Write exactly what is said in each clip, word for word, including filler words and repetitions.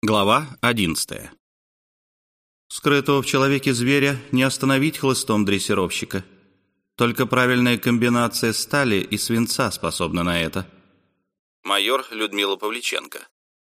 Глава одиннадцатая. Скрытого в человеке зверя не остановить хлыстом дрессировщика. Только правильная комбинация стали и свинца способна на это. Майор Людмила Павличенко.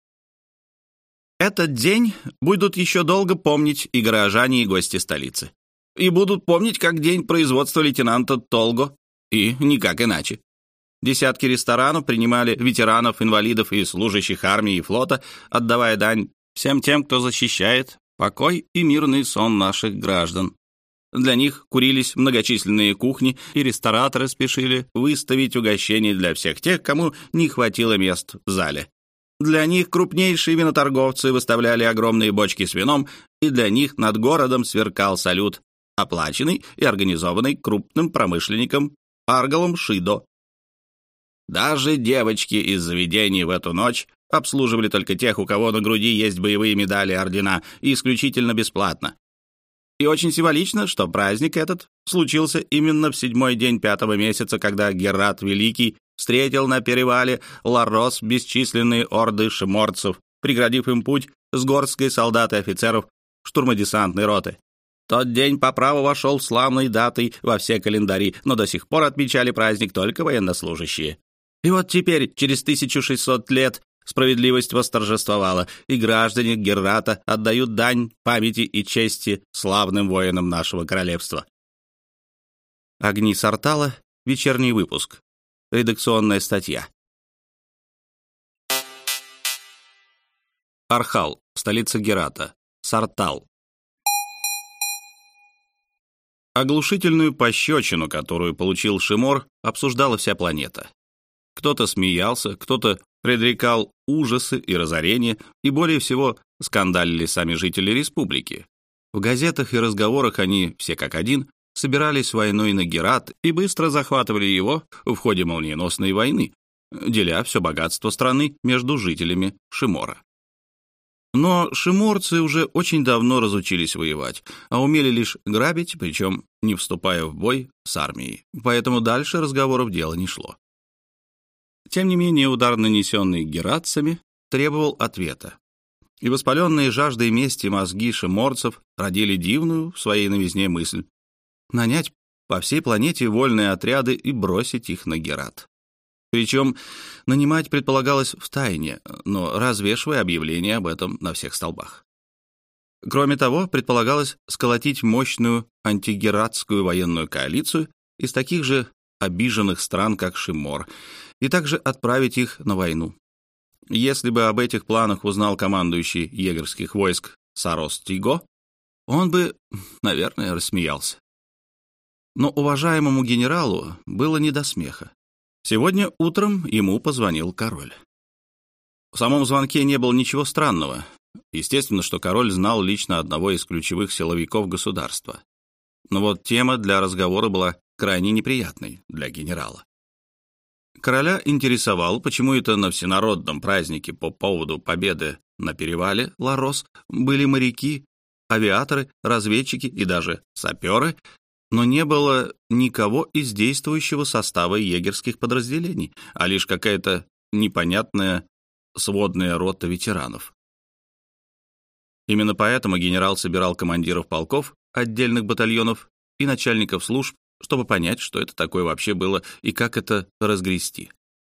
Этот день будут еще долго помнить и горожане, и гости столицы. И будут помнить как день производства лейтенанта Толго, и никак иначе. Десятки ресторанов принимали ветеранов, инвалидов и служащих армии и флота, отдавая дань всем тем, кто защищает покой и мирный сон наших граждан. Для них курились многочисленные кухни, и рестораторы спешили выставить угощения для всех тех, кому не хватило мест в зале. Для них крупнейшие виноторговцы выставляли огромные бочки с вином, и для них над городом сверкал салют, оплаченный и организованный крупным промышленником Арголом Шидо. Даже девочки из заведений в эту ночь обслуживали только тех, у кого на груди есть боевые медали и ордена, и исключительно бесплатно. И очень символично, что праздник этот случился именно в седьмой день пятого месяца, когда Герат Великий встретил на перевале Ларос бесчисленные орды шиморцев, преградив им путь с горсткой солдат и офицеров штурмодесантной роты. Тот день по праву вошел славной датой во все календари, но до сих пор отмечали праздник только военнослужащие. И вот теперь, через тысячу шестьсот лет, справедливость восторжествовала, и граждане Геррата отдают дань памяти и чести славным воинам нашего королевства. Огни Сартала. Вечерний выпуск. Редакционная статья. Архал. Столица Геррата. Сартал. Оглушительную пощечину, которую получил Шимор, обсуждала вся планета. Кто-то смеялся, кто-то предрекал ужасы и разорения, и более всего скандалили сами жители республики. В газетах и разговорах они, все как один, собирались войной на Геррат и быстро захватывали его в ходе молниеносной войны, деля все богатство страны между жителями Шимора. Но шиморцы уже очень давно разучились воевать, а умели лишь грабить, причем не вступая в бой с армией, поэтому дальше разговоров дело не шло. Тем не менее, удар, нанесенный герратцами, требовал ответа. И воспаленные жаждой мести мозги шиморцев родили дивную в своей новизне мысль — нанять по всей планете вольные отряды и бросить их на Геррат. Причем нанимать предполагалось втайне, но развешивая объявления об этом на всех столбах. Кроме того, предполагалось сколотить мощную антигерратскую военную коалицию из таких же обиженных стран, как Шимор, и также отправить их на войну. Если бы об этих планах узнал командующий егерских войск Сарос Тиго, он бы, наверное, рассмеялся. Но уважаемому генералу было не до смеха. Сегодня утром ему позвонил король. В самом звонке не было ничего странного. Естественно, что король знал лично одного из ключевых силовиков государства. Но вот тема для разговора была крайне неприятной для генерала. Короля интересовал, почему это на всенародном празднике по поводу победы на перевале Ларос были моряки, авиаторы, разведчики и даже саперы, но не было никого из действующего состава егерских подразделений, а лишь какая-то непонятная сводная рота ветеранов. Именно поэтому генерал собирал командиров полков, отдельных батальонов и начальников служб, чтобы понять, что это такое вообще было и как это разгрести.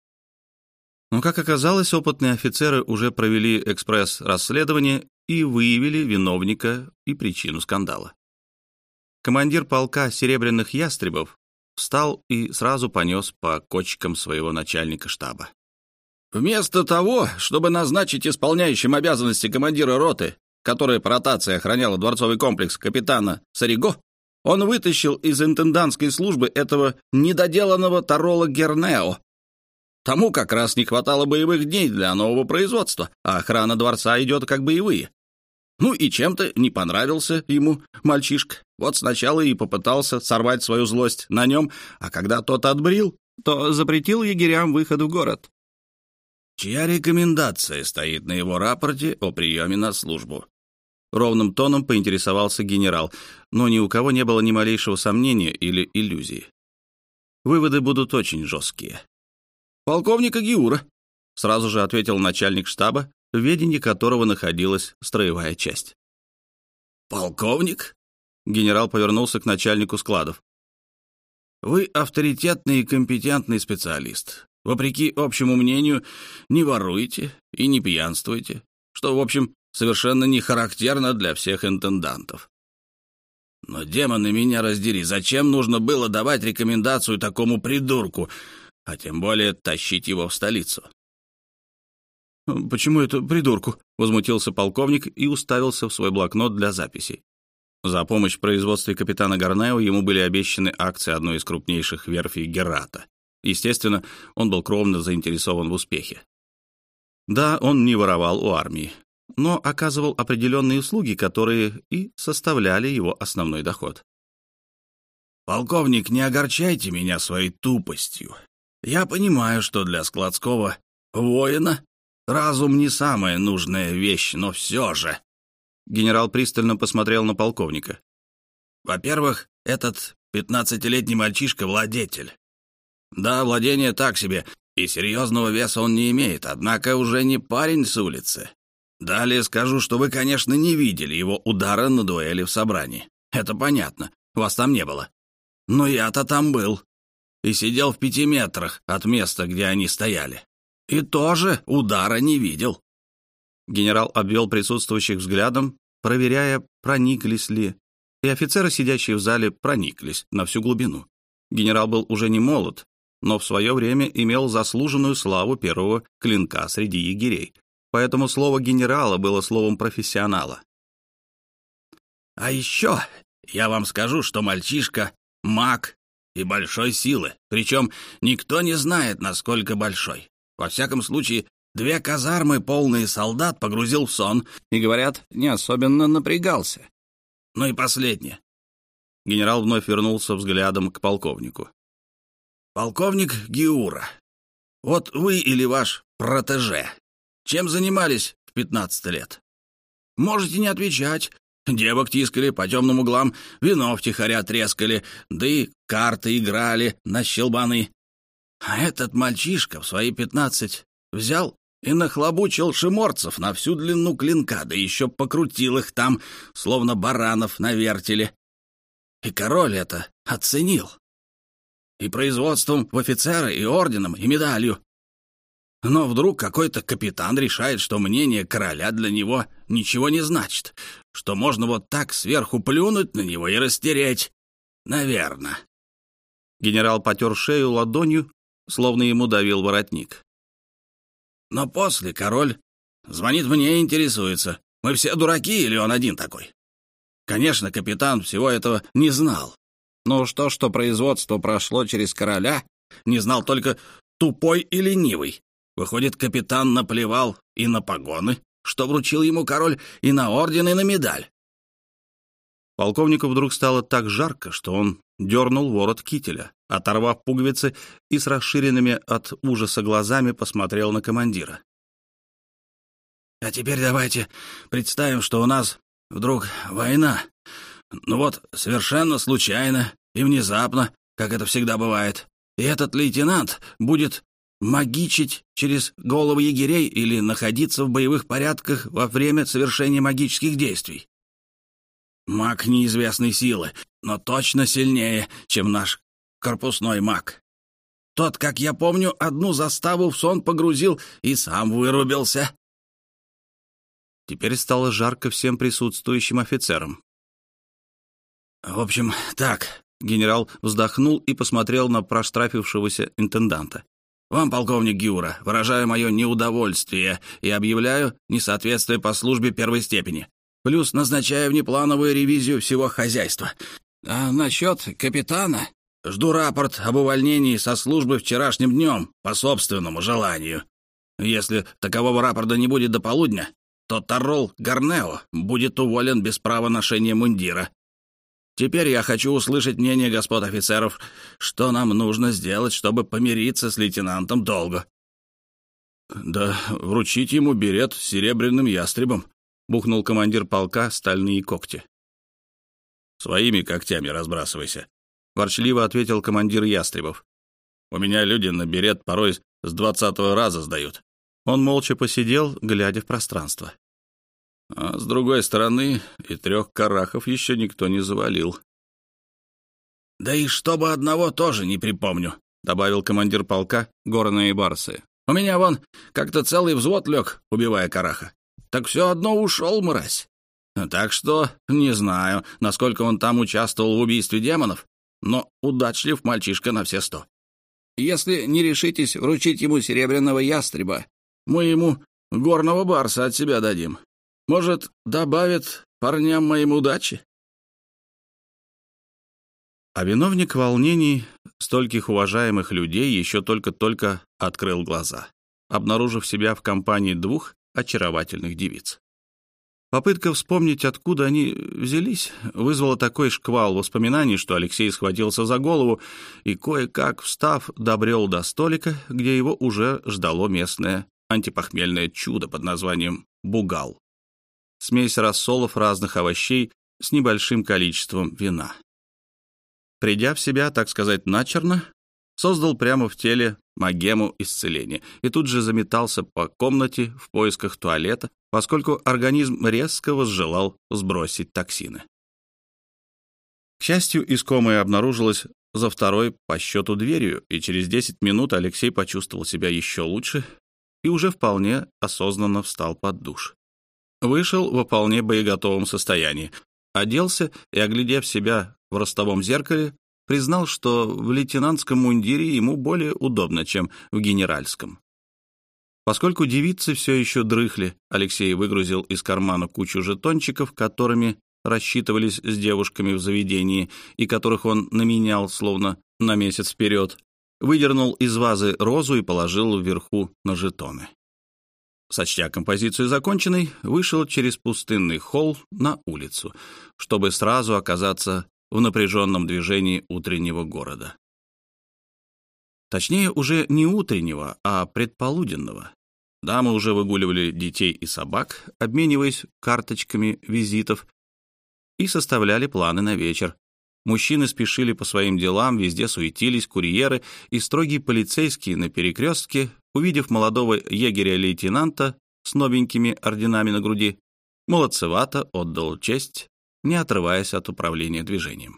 Но, как оказалось, опытные офицеры уже провели экспресс-расследование и выявили виновника и причину скандала. Командир полка «Серебряных ястребов» встал и сразу понес по кочкам своего начальника штаба. Вместо того, чтобы назначить исполняющим обязанности командира роты, которая по ротации охраняла дворцовый комплекс капитана Сариго, он вытащил из интендантской службы этого недоделанного Тарола Гернео. Тому как раз не хватало боевых дней для нового производства, а охрана дворца идет как боевые. Ну и чем-то не понравился ему мальчишка. Вот сначала и попытался сорвать свою злость на нем, а когда тот отбрил, то запретил егерям выход в город. Чья рекомендация стоит на его рапорте о приеме на службу? Ровным тоном поинтересовался генерал, но ни у кого не было ни малейшего сомнения или иллюзии. Выводы будут очень жесткие. «Полковника Гиура», — сразу же ответил начальник штаба, в ведении которого находилась строевая часть. «Полковник?» — генерал повернулся к начальнику складов. «Вы авторитетный и компетентный специалист. Вопреки общему мнению, не воруете и не пьянствуете, что, в общем, совершенно не характерно для всех интендантов. Но, демоны, меня раздери, зачем нужно было давать рекомендацию такому придурку, а тем более тащить его в столицу?» «Почему это придурку?» — возмутился полковник и уставился в свой блокнот для записей. За помощь в производстве капитана Гарнео ему были обещаны акции одной из крупнейших верфей Геррата. Естественно, он был кровно заинтересован в успехе. Да, он не воровал у армии, но оказывал определенные услуги, которые и составляли его основной доход. «Полковник, не огорчайте меня своей тупостью. Я понимаю, что для складского воина разум не самая нужная вещь, но все же...» Генерал пристально посмотрел на полковника. «Во-первых, этот пятнадцатилетний мальчишка — владетель. Да, владение так себе, и серьезного веса он не имеет, однако уже не парень с улицы. Далее скажу, что вы, конечно, не видели его удара на дуэли в собрании. Это понятно, вас там не было. Но я-то там был и сидел в пяти метрах от места, где они стояли. И тоже удара не видел». Генерал обвел присутствующих взглядом, проверяя, прониклись ли, и офицеры, сидящие в зале, прониклись на всю глубину. Генерал был уже не молод, но в свое время имел заслуженную славу первого клинка среди егерей, поэтому слово генерала было словом профессионала. «А еще я вам скажу, что мальчишка — маг и большой силы, причем никто не знает, насколько большой. Во всяком случае, две казармы, полные солдат, погрузил в сон и, говорят, не особенно напрягался. Ну и последнее». Генерал вновь вернулся взглядом к полковнику. «Полковник Гиура, вот вы или ваш протеже, чем занимались в пятнадцать лет? Можете не отвечать. Девок тискали по темным углам, вино втихаря трескали, да и карты играли на щелбаны. А этот мальчишка в свои пятнадцать взял и нахлобучил шиморцев на всю длину клинка, да еще покрутил их там, словно баранов на вертеле. И король это оценил. И производством в офицеры, и орденом, и медалью. Но вдруг какой-то капитан решает, что мнение короля для него ничего не значит, что можно вот так сверху плюнуть на него и растереть. Наверно». Генерал потер шею ладонью, словно ему давил воротник. «Но после король звонит мне и интересуется, мы все дураки или он один такой? Конечно, капитан всего этого не знал. Но уж то, что производство прошло через короля, не знал только тупой и ленивый. Выходит, капитан наплевал и на погоны, что вручил ему король, и на орден, и на медаль». Полковнику вдруг стало так жарко, что он дернул ворот кителя, оторвав пуговицы, и с расширенными от ужаса глазами посмотрел на командира. «А теперь давайте представим, что у нас вдруг война. Ну вот, совершенно случайно и внезапно, как это всегда бывает. И этот лейтенант будет магичить через головы егерей или находиться в боевых порядках во время совершения магических действий. Маг неизвестной силы, но точно сильнее, чем наш корпусной маг. Тот, как я помню, одну заставу в сон погрузил и сам вырубился». Теперь стало жарко всем присутствующим офицерам. «В общем, так», — генерал вздохнул и посмотрел на проштрафившегося интенданта. «Вам, полковник Гиура, выражаю мое неудовольствие и объявляю несоответствие по службе первой степени. Плюс назначаю внеплановую ревизию всего хозяйства. А насчет капитана жду рапорт об увольнении со службы вчерашним днем по собственному желанию. Если такового рапорта не будет до полудня, то Таррол Гарнео будет уволен без права ношения мундира. Теперь я хочу услышать мнение господ офицеров, что нам нужно сделать, чтобы помириться с лейтенантом Долго». «Да вручить ему берет с серебряным ястребом», — бухнул командир полка стальные когти. «Своими когтями разбрасывайся», — ворчливо ответил командир ястребов. «У меня люди на берет порой с двадцатого раза сдают. Он молча посидел, глядя в пространство. А с другой стороны, и трех карахов еще никто не завалил. «Да и чтобы одного тоже не припомню», — добавил командир полка горные барсы. «У меня вон как-то целый взвод лег, убивая караха. Так все одно ушел, мразь. Так что не знаю, насколько он там участвовал в убийстве демонов, но удачлив мальчишка на все сто. Если не решитесь вручить ему серебряного ястреба, мы ему горного барса от себя дадим. Может, добавит парням моим удачи?» А виновник волнений стольких уважаемых людей еще только-только открыл глаза, обнаружив себя в компании двух очаровательных девиц. Попытка вспомнить, откуда они взялись, вызвала такой шквал воспоминаний, что Алексей схватился за голову и, кое-как встав, добрел до столика, где его уже ждало местное антипохмельное чудо под названием «бугал». Смесь рассолов разных овощей с небольшим количеством вина. Придя в себя, так сказать, начерно, создал прямо в теле магему исцеления и тут же заметался по комнате в поисках туалета, поскольку организм резко возжелал сбросить токсины. К счастью, искомое обнаружилось за второй по счету дверью, и через десять минут Алексей почувствовал себя еще лучше и уже вполне осознанно встал под душ. Вышел во вполне боеготовом состоянии, оделся и, оглядев себя в ростовом зеркале, признал, что в лейтенантском мундире ему более удобно, чем в генеральском. Поскольку девицы все еще дрыхли, Алексей выгрузил из кармана кучу жетончиков, которыми рассчитывались с девушками в заведении и которых он наменял словно на месяц вперед, выдернул из вазы розу и положил вверху на жетоны. Сочтя композицию законченной, вышел через пустынный холл на улицу, чтобы сразу оказаться в напряженном движении утреннего города. Точнее, уже не утреннего, а предполуденного. Дамы уже выгуливали детей и собак, обмениваясь карточками визитов, и составляли планы на вечер. Мужчины спешили по своим делам, везде суетились курьеры, и строгий полицейский на перекрестке, увидев молодого егеря-лейтенанта с новенькими орденами на груди, молодцевато отдал честь, не отрываясь от управления движением.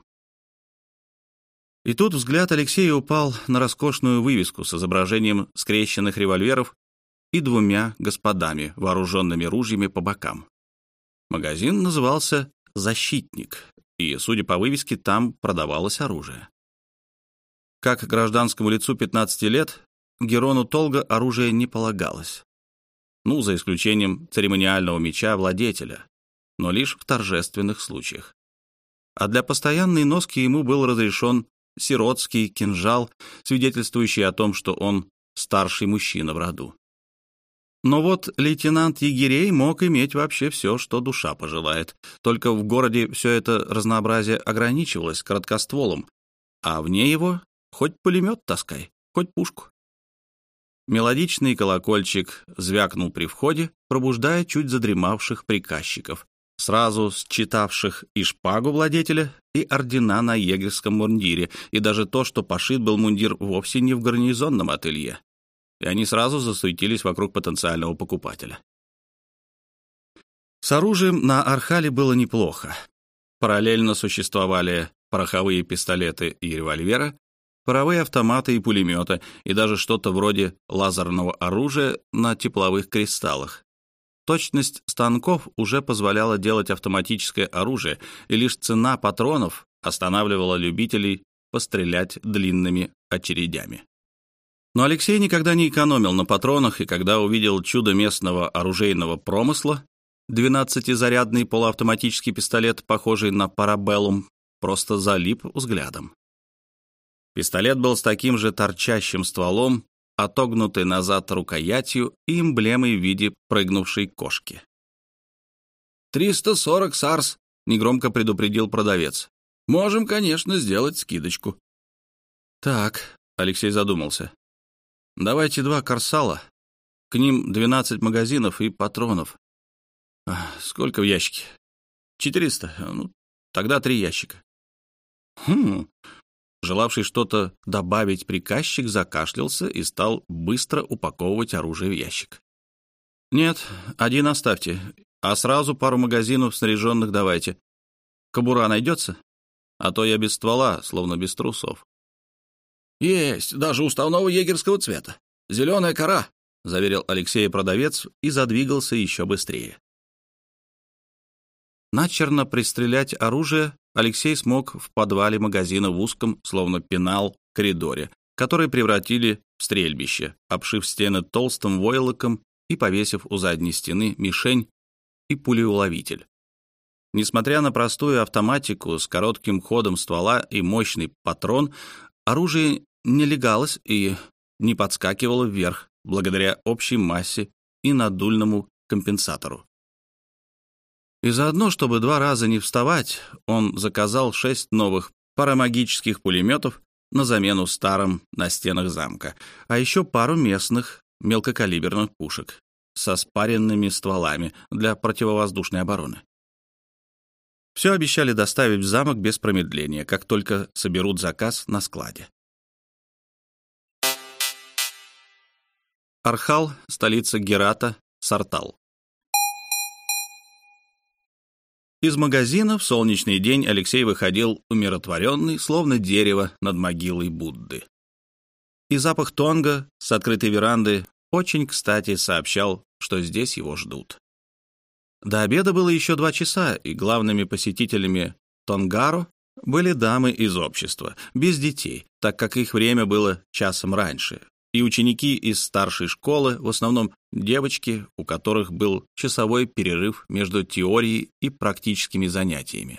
И тут взгляд Алексея упал на роскошную вывеску с изображением скрещенных револьверов и двумя господами, вооруженными ружьями по бокам. Магазин назывался «Защитник», и, судя по вывеске, там продавалось оружие. Как гражданскому лицу пятнадцати лет, Герону Толго оружие не полагалось. Ну, за исключением церемониального меча владетеля, но лишь в торжественных случаях. А для постоянной носки ему был разрешен сиротский кинжал, свидетельствующий о том, что он старший мужчина в роду. Но вот лейтенант егерей мог иметь вообще все, что душа пожелает. Только в городе все это разнообразие ограничивалось короткостволом, а вне его хоть пулемет таскай, хоть пушку. Мелодичный колокольчик звякнул при входе, пробуждая чуть задремавших приказчиков, сразу считавших и шпагу владетеля, и ордена на егерском мундире, и даже то, что пошит был мундир вовсе не в гарнизонном ателье. И они сразу засуетились вокруг потенциального покупателя. С оружием на Архале было неплохо. Параллельно существовали пороховые пистолеты и револьверы, паровые автоматы и пулеметы, и даже что-то вроде лазерного оружия на тепловых кристаллах. Точность станков уже позволяла делать автоматическое оружие, и лишь цена патронов останавливала любителей пострелять длинными очередями. Но Алексей никогда не экономил на патронах, и когда увидел чудо местного оружейного промысла, двенадцатизарядный полуавтоматический пистолет, похожий на парабеллум, просто залип взглядом. Пистолет был с таким же торчащим стволом, отогнутой назад рукоятью и эмблемой в виде прыгнувшей кошки. «Триста сорок сарс», — негромко предупредил продавец. «Можем, конечно, сделать скидочку». «Так», — Алексей задумался. «Давайте два корсала, к ним двенадцать магазинов и патронов. Сколько в ящике? Четыреста? Ну, тогда три ящика». «Хм...» Желавший что-то добавить приказчик закашлялся и стал быстро упаковывать оружие в ящик. «Нет, один оставьте, а сразу пару магазинов снаряженных давайте. Кобура найдется? А то я без ствола, словно без трусов». «Есть, даже уставного егерского цвета. Зеленая кора», — заверил Алексея продавец и задвигался еще быстрее. Начерно пристрелять оружие Алексей смог в подвале магазина в узком, словно пенал, коридоре, который превратили в стрельбище, обшив стены толстым войлоком и повесив у задней стены мишень и пулеуловитель. Несмотря на простую автоматику с коротким ходом ствола и мощный патрон, оружие не легалось и не подскакивало вверх благодаря общей массе и надульному компенсатору. И заодно, чтобы два раза не вставать, он заказал шесть новых парамагических пулеметов на замену старым на стенах замка, а еще пару местных мелкокалиберных пушек со спаренными стволами для противовоздушной обороны. Все обещали доставить в замок без промедления, как только соберут заказ на складе. Архал, столица Герата, Сартал. Из магазина в солнечный день Алексей выходил умиротворенный, словно дерево над могилой Будды. И запах тонга с открытой веранды очень кстати сообщал, что здесь его ждут. До обеда было еще два часа, и главными посетителями Тонгаро были дамы из общества, без детей, так как их время было часом раньше, и ученики из старшей школы, в основном девочки, у которых был часовой перерыв между теорией и практическими занятиями.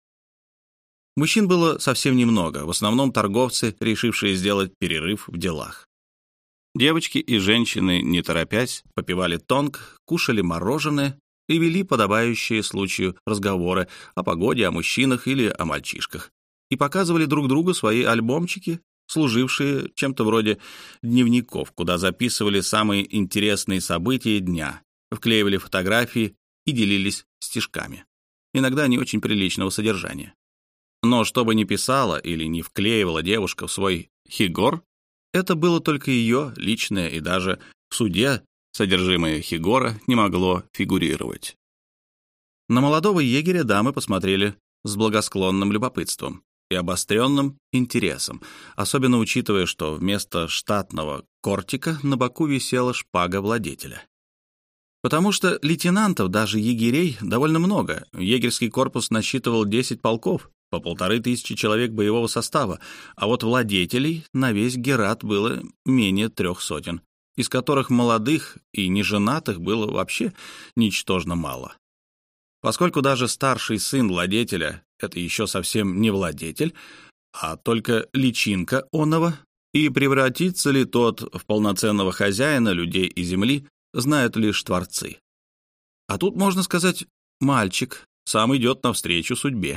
Мужчин было совсем немного, в основном торговцы, решившие сделать перерыв в делах. Девочки и женщины, не торопясь, попивали тонг, кушали мороженое и вели подобающие случаю разговоры о погоде, о мужчинах или о мальчишках, и показывали друг другу свои альбомчики, служившие чем-то вроде дневников, куда записывали самые интересные события дня, вклеивали фотографии и делились стишками, иногда не очень приличного содержания. Но что бы ни писала или не вклеивала девушка в свой хигор, это было только ее личное, и даже в суде содержимое хигора не могло фигурировать. На молодого егеря дамы посмотрели с благосклонным любопытством и обостренным интересом, особенно учитывая, что вместо штатного кортика на боку висела шпага владетеля. Потому что лейтенантов, даже егерей, довольно много. Егерский корпус насчитывал десять полков, по полторы тысячи человек боевого состава, а вот владетелей на весь Герат было менее трех сотен, из которых молодых и неженатых было вообще ничтожно мало. Поскольку даже старший сын владетеля — это еще совсем не владетель, а только личинка оного, и превратится ли тот в полноценного хозяина людей и земли, знают лишь творцы. А тут, можно сказать, мальчик сам идет навстречу судьбе.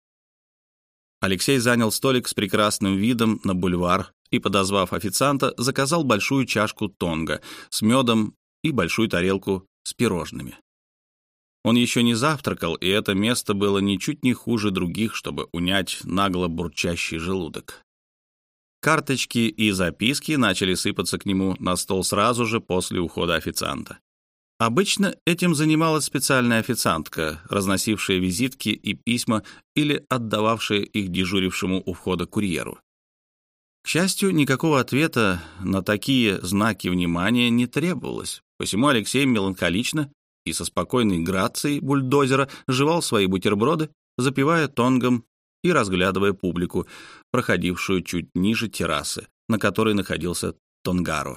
Алексей занял столик с прекрасным видом на бульвар и, подозвав официанта, заказал большую чашку тонга с медом и большую тарелку с пирожными. Он еще не завтракал, и это место было ничуть не хуже других, чтобы унять нагло бурчащий желудок. Карточки и записки начали сыпаться к нему на стол сразу же после ухода официанта. Обычно этим занималась специальная официантка, разносившая визитки и письма или отдававшая их дежурившему у входа курьеру. К счастью, никакого ответа на такие знаки внимания не требовалось, посему Алексей меланхолично и со спокойной грацией бульдозера жевал свои бутерброды, запивая тонгом и разглядывая публику, проходившую чуть ниже террасы, на которой находился Тонгаро.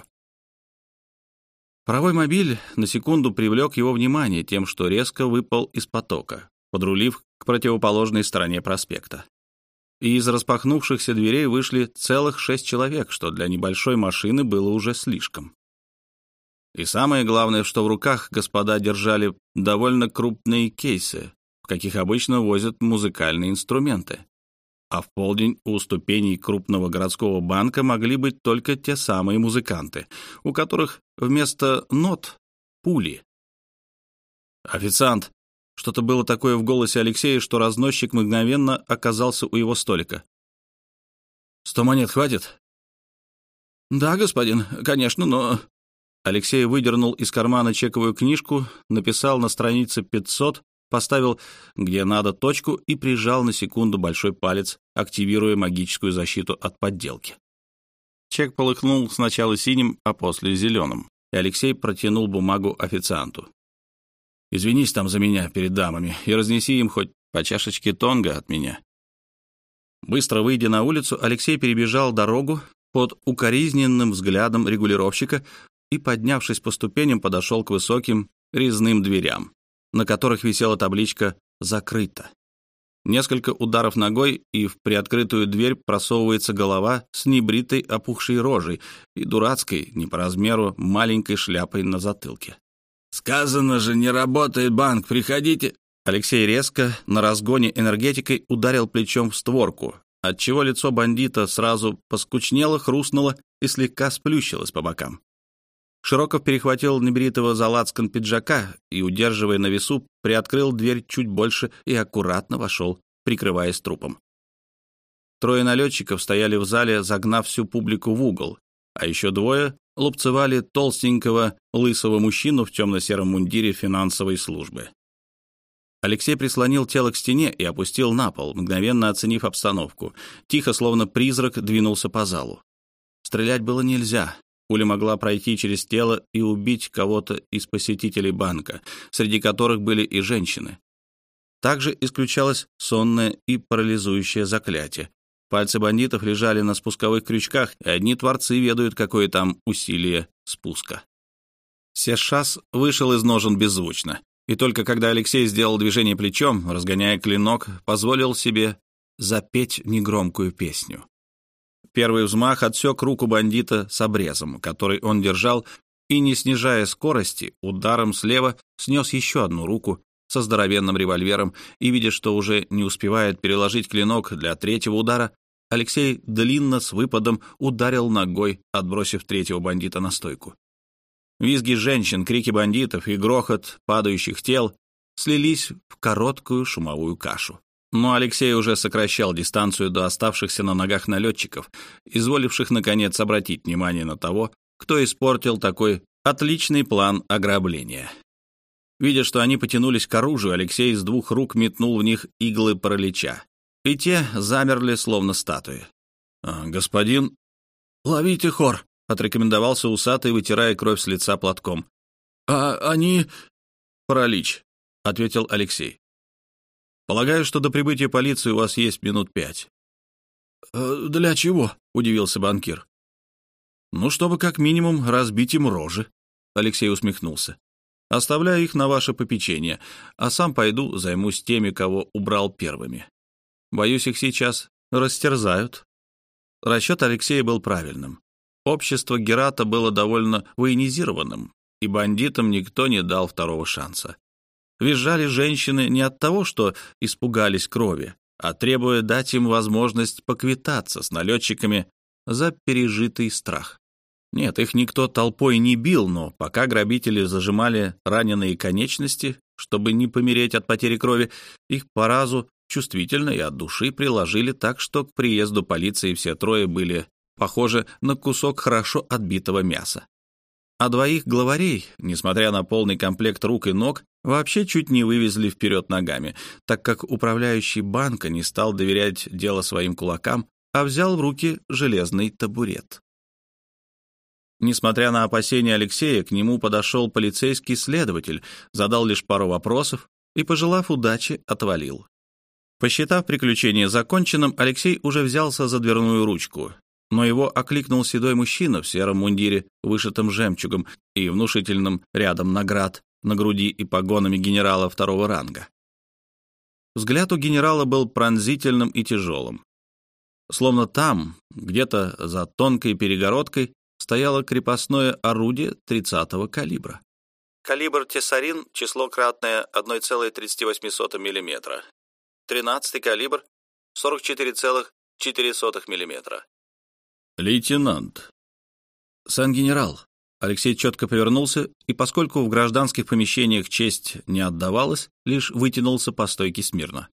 Паровой мобиль на секунду привлек его внимание тем, что резко выпал из потока, подрулив к противоположной стороне проспекта. И из распахнувшихся дверей вышли целых шесть человек, что для небольшой машины было уже слишком. И самое главное, что в руках господа держали довольно крупные кейсы, в каких обычно возят музыкальные инструменты. А в полдень у ступеней крупного городского банка могли быть только те самые музыканты, у которых вместо нот — пули. «Официант!» — что-то было такое в голосе Алексея, что разносчик мгновенно оказался у его столика. «Сто монет хватит?» «Да, господин, конечно, но...» Алексей выдернул из кармана чековую книжку, написал на странице пятьсот, поставил где надо точку и прижал на секунду большой палец, активируя магическую защиту от подделки. Чек полыхнул сначала синим, а после зеленым, и Алексей протянул бумагу официанту. «Извинись там за меня перед дамами и разнеси им хоть по чашечке тонго от меня». Быстро выйдя на улицу, Алексей перебежал дорогу под укоризненным взглядом регулировщика и, поднявшись по ступеням, подошел к высоким резным дверям, на которых висела табличка «Закрыто». Несколько ударов ногой, и в приоткрытую дверь просовывается голова с небритой опухшей рожей и дурацкой, не по размеру, маленькой шляпой на затылке. «Сказано же, не работает банк, приходите!» Алексей резко на разгоне энергетикой ударил плечом в створку, отчего лицо бандита сразу поскучнело, хрустнуло и слегка сплющилось по бокам. Широков перехватил небритого за лацкан пиджака и, удерживая на весу, приоткрыл дверь чуть больше и аккуратно вошел, прикрываясь трупом. Трое налетчиков стояли в зале, загнав всю публику в угол, а еще двое лупцевали толстенького лысого мужчину в темно-сером мундире финансовой службы. Алексей прислонил тело к стене и опустил на пол, мгновенно оценив обстановку. Тихо, словно призрак, двинулся по залу. Стрелять было нельзя. Пуля могла пройти через тело и убить кого-то из посетителей банка, среди которых были и женщины. Также исключалось сонное и парализующее заклятие. Пальцы бандитов лежали на спусковых крючках, и одни творцы ведают, какое там усилие спуска. Сешас вышел из ножен беззвучно, и только когда Алексей сделал движение плечом, разгоняя клинок, позволил себе запеть негромкую песню. Первый взмах отсек руку бандита с обрезом, который он держал, и, не снижая скорости, ударом слева снес еще одну руку со здоровенным револьвером, и, видя, что уже не успевает переложить клинок для третьего удара, Алексей длинно с выпадом ударил ногой, отбросив третьего бандита на стойку. Визги женщин, крики бандитов и грохот падающих тел слились в короткую шумовую кашу. Но Алексей уже сокращал дистанцию до оставшихся на ногах налетчиков, изволивших, наконец, обратить внимание на того, кто испортил такой отличный план ограбления. Видя, что они потянулись к оружию, Алексей с двух рук метнул в них иглы паралича, и те замерли, словно статуи. «А, господин...» «Ловите хор», — отрекомендовался усатый, вытирая кровь с лица платком. «А они...» «Паралич», — ответил Алексей. «Полагаю, что до прибытия полиции у вас есть минут пять». «Э, «Для чего?» — удивился банкир. «Ну, чтобы как минимум разбить им рожи», — Алексей усмехнулся. «Оставляю их на ваше попечение, а сам пойду займусь теми, кого убрал первыми. Боюсь, их сейчас растерзают». Расчет Алексея был правильным. Общество Герата было довольно военизированным, и бандитам никто не дал второго шанса. Визжали женщины не от того, что испугались крови, а требуя дать им возможность поквитаться с налетчиками за пережитый страх. Нет, их никто толпой не бил, но пока грабители зажимали раненые конечности, чтобы не помереть от потери крови, их по разу чувствительно и от души приложили так, что к приезду полиции все трое были похожи на кусок хорошо отбитого мяса. А двоих главарей, несмотря на полный комплект рук и ног, вообще чуть не вывезли вперед ногами, так как управляющий банка не стал доверять дело своим кулакам, а взял в руки железный табурет. Несмотря на опасения Алексея, к нему подошел полицейский следователь, задал лишь пару вопросов и, пожелав удачи, отвалил. Посчитав приключение законченным, Алексей уже взялся за дверную ручку, но его окликнул седой мужчина в сером мундире, вышитым жемчугом и внушительным рядом наград на груди и погонами генерала второго ранга. Взгляд у генерала был пронзительным и тяжелым. Словно там, где-то за тонкой перегородкой, стояло крепостное орудие тридцатого калибра. Калибр Тессарин, число кратное одна целая тридцать восемь сотых миллиметра. тринадцатый калибр, сорок четыре целых четыре сотых миллиметра. «Лейтенант». «Сан-генерал». Алексей четко повернулся, и поскольку в гражданских помещениях честь не отдавалась, лишь вытянулся по стойке смирно.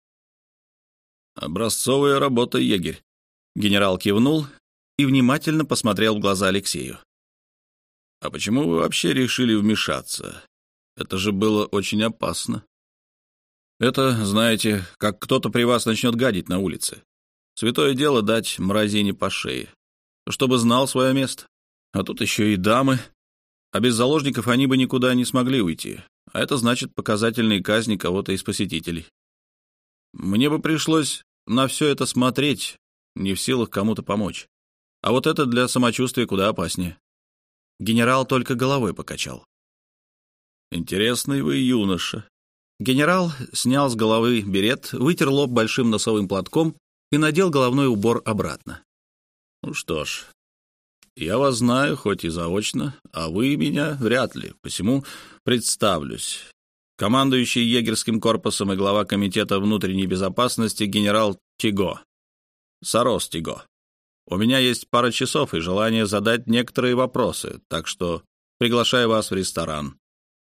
«Образцовая работа, егерь». Генерал кивнул и внимательно посмотрел в глаза Алексею. А почему вы вообще решили вмешаться? Это же было очень опасно. Это, знаете, как кто-то при вас начнет гадить на улице. Святое дело дать мразине по шее, чтобы знал свое место. А тут еще и дамы. А без заложников они бы никуда не смогли уйти. А это значит показательные казни кого-то из посетителей. Мне бы пришлось на все это смотреть, не в силах кому-то помочь. А вот это для самочувствия куда опаснее. Генерал только головой покачал. Интересный вы юноша. Генерал снял с головы берет, вытер лоб большим носовым платком и надел головной убор обратно. Ну что ж, я вас знаю, хоть и заочно, а вы меня вряд ли, посему представлюсь. Командующий егерским корпусом и глава комитета внутренней безопасности генерал Тиго. Сарос Тиго. У меня есть пара часов и желание задать некоторые вопросы, так что приглашаю вас в ресторан.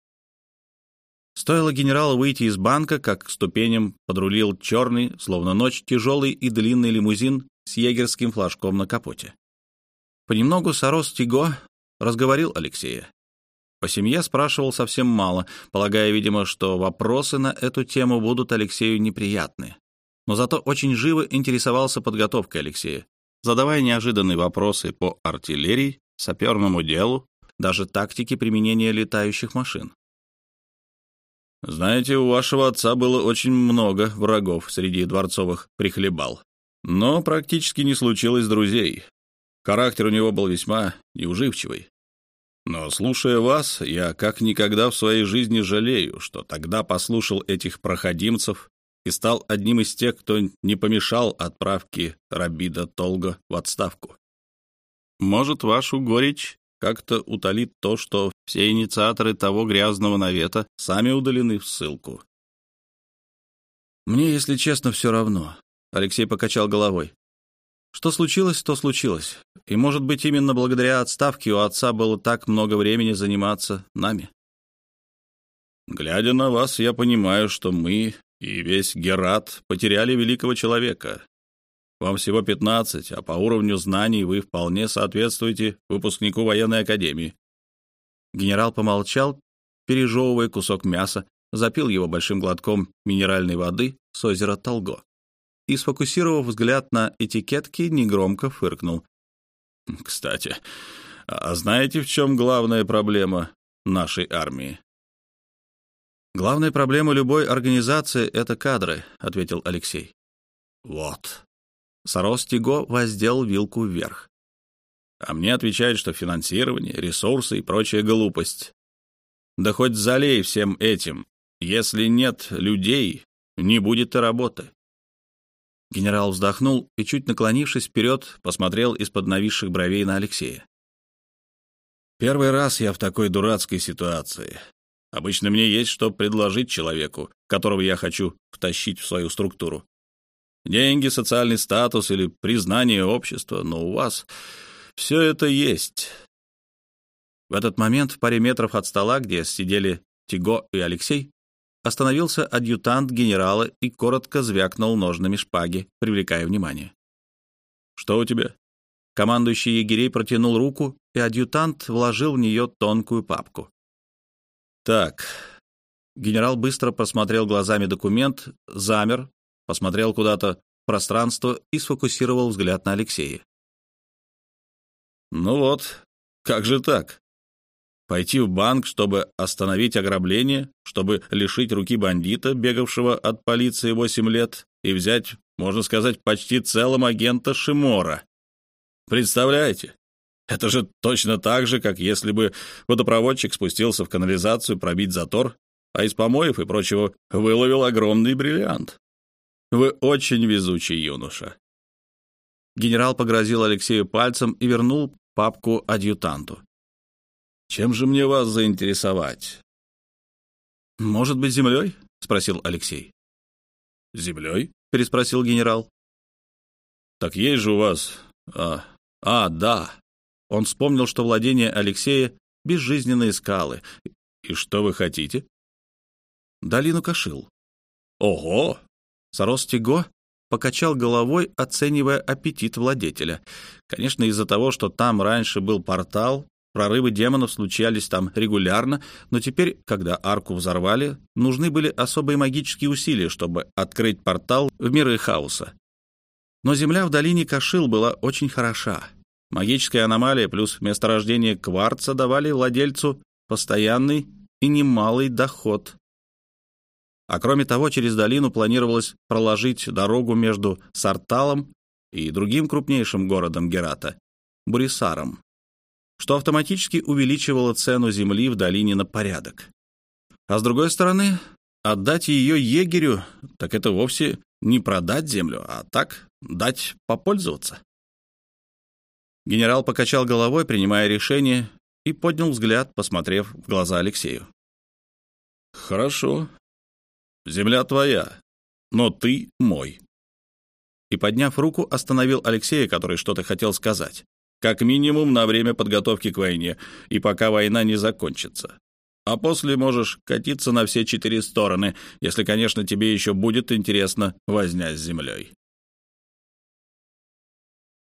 Стоило генералу выйти из банка, как к ступеням подрулил черный, словно ночь, тяжелый и длинный лимузин с егерским флажком на капоте. Понемногу Сарос Тиго разговорил Алексея. По семье спрашивал совсем мало, полагая, видимо, что вопросы на эту тему будут Алексею неприятны. Но зато очень живо интересовался подготовкой Алексея, задавая неожиданные вопросы по артиллерии, саперному делу, даже тактике применения летающих машин. Знаете, у вашего отца было очень много врагов среди дворцовых прихлебал, но практически не случилось друзей. Характер у него был весьма неуживчивый. Но, слушая вас, я как никогда в своей жизни жалею, что тогда послушал этих проходимцев и стал одним из тех, кто не помешал отправке Рабида Толго в отставку. Может, вашу горечь как-то утолит то, что все инициаторы того грязного навета сами удалены в ссылку. Мне, если честно, все равно. Алексей покачал головой. Что случилось, то случилось. И, может быть, именно благодаря отставке у отца было так много времени заниматься нами. Глядя на вас, я понимаю, что мы и весь Герат потеряли великого человека. Вам всего пятнадцать, а по уровню знаний вы вполне соответствуете выпускнику военной академии. Генерал помолчал, пережевывая кусок мяса, запил его большим глотком минеральной воды с озера Толго и, сфокусировав взгляд на этикетке, негромко фыркнул. «Кстати, а знаете, в чем главная проблема нашей армии?» «Главная проблема любой организации — это кадры», — ответил Алексей. «Вот». Сарос Тиго воздел вилку вверх. А мне отвечают, что финансирование, ресурсы и прочая глупость. Да хоть залей всем этим. Если нет людей, не будет и работы. Генерал вздохнул и, чуть наклонившись вперед, посмотрел из-под нависших бровей на Алексея. Первый раз я в такой дурацкой ситуации. Обычно мне есть что предложить человеку, которого я хочу втащить в свою структуру. Деньги, социальный статус или признание общества, но у вас все это есть. В этот момент в паре метров от стола, где сидели Тиго и Алексей, остановился адъютант генерала и коротко звякнул ножнами шпаги, привлекая внимание. «Что у тебя?» Командующий егерей протянул руку, и адъютант вложил в нее тонкую папку. «Так». Генерал быстро просмотрел глазами документ, замер, посмотрел куда-то в пространство и сфокусировал взгляд на Алексея. «Ну вот, как же так? Пойти в банк, чтобы остановить ограбление, чтобы лишить руки бандита, бегавшего от полиции восемь лет, и взять, можно сказать, почти целым агента Шимора. Представляете? Это же точно так же, как если бы водопроводчик спустился в канализацию пробить затор, а из помоев и прочего выловил огромный бриллиант. Вы очень везучий юноша». Генерал погрозил Алексею пальцем и вернул папку адъютанту. «Чем же мне вас заинтересовать?» «Может быть, землей?» — спросил Алексей. «Землей?» — переспросил генерал. «Так есть же у вас... А, а, да». Он вспомнил, что владение Алексея — безжизненные скалы. «И что вы хотите?» «Долину Кашил». «Ого!» Сарос Тиго покачал головой, оценивая аппетит владетеля. Конечно, из-за того, что там раньше был портал, Прорывы демонов случались там регулярно, но теперь, когда арку взорвали, нужны были особые магические усилия, чтобы открыть портал в миры хаоса. Но земля в долине Кашил была очень хороша. Магическая аномалия плюс месторождение кварца давали владельцу постоянный и немалый доход. А кроме того, через долину планировалось проложить дорогу между Сарталом и другим крупнейшим городом Герата — Бурисаром, что автоматически увеличивало цену земли в долине на порядок. А с другой стороны, отдать ее егерю, так это вовсе не продать землю, а так дать попользоваться. Генерал покачал головой, принимая решение, и поднял взгляд, посмотрев в глаза Алексею. «Хорошо. Земля твоя, но ты мой». И, подняв руку, остановил Алексея, который что-то хотел сказать. «Как минимум на время подготовки к войне, и пока война не закончится. А после можешь катиться на все четыре стороны, если, конечно, тебе еще будет интересна возня с землей».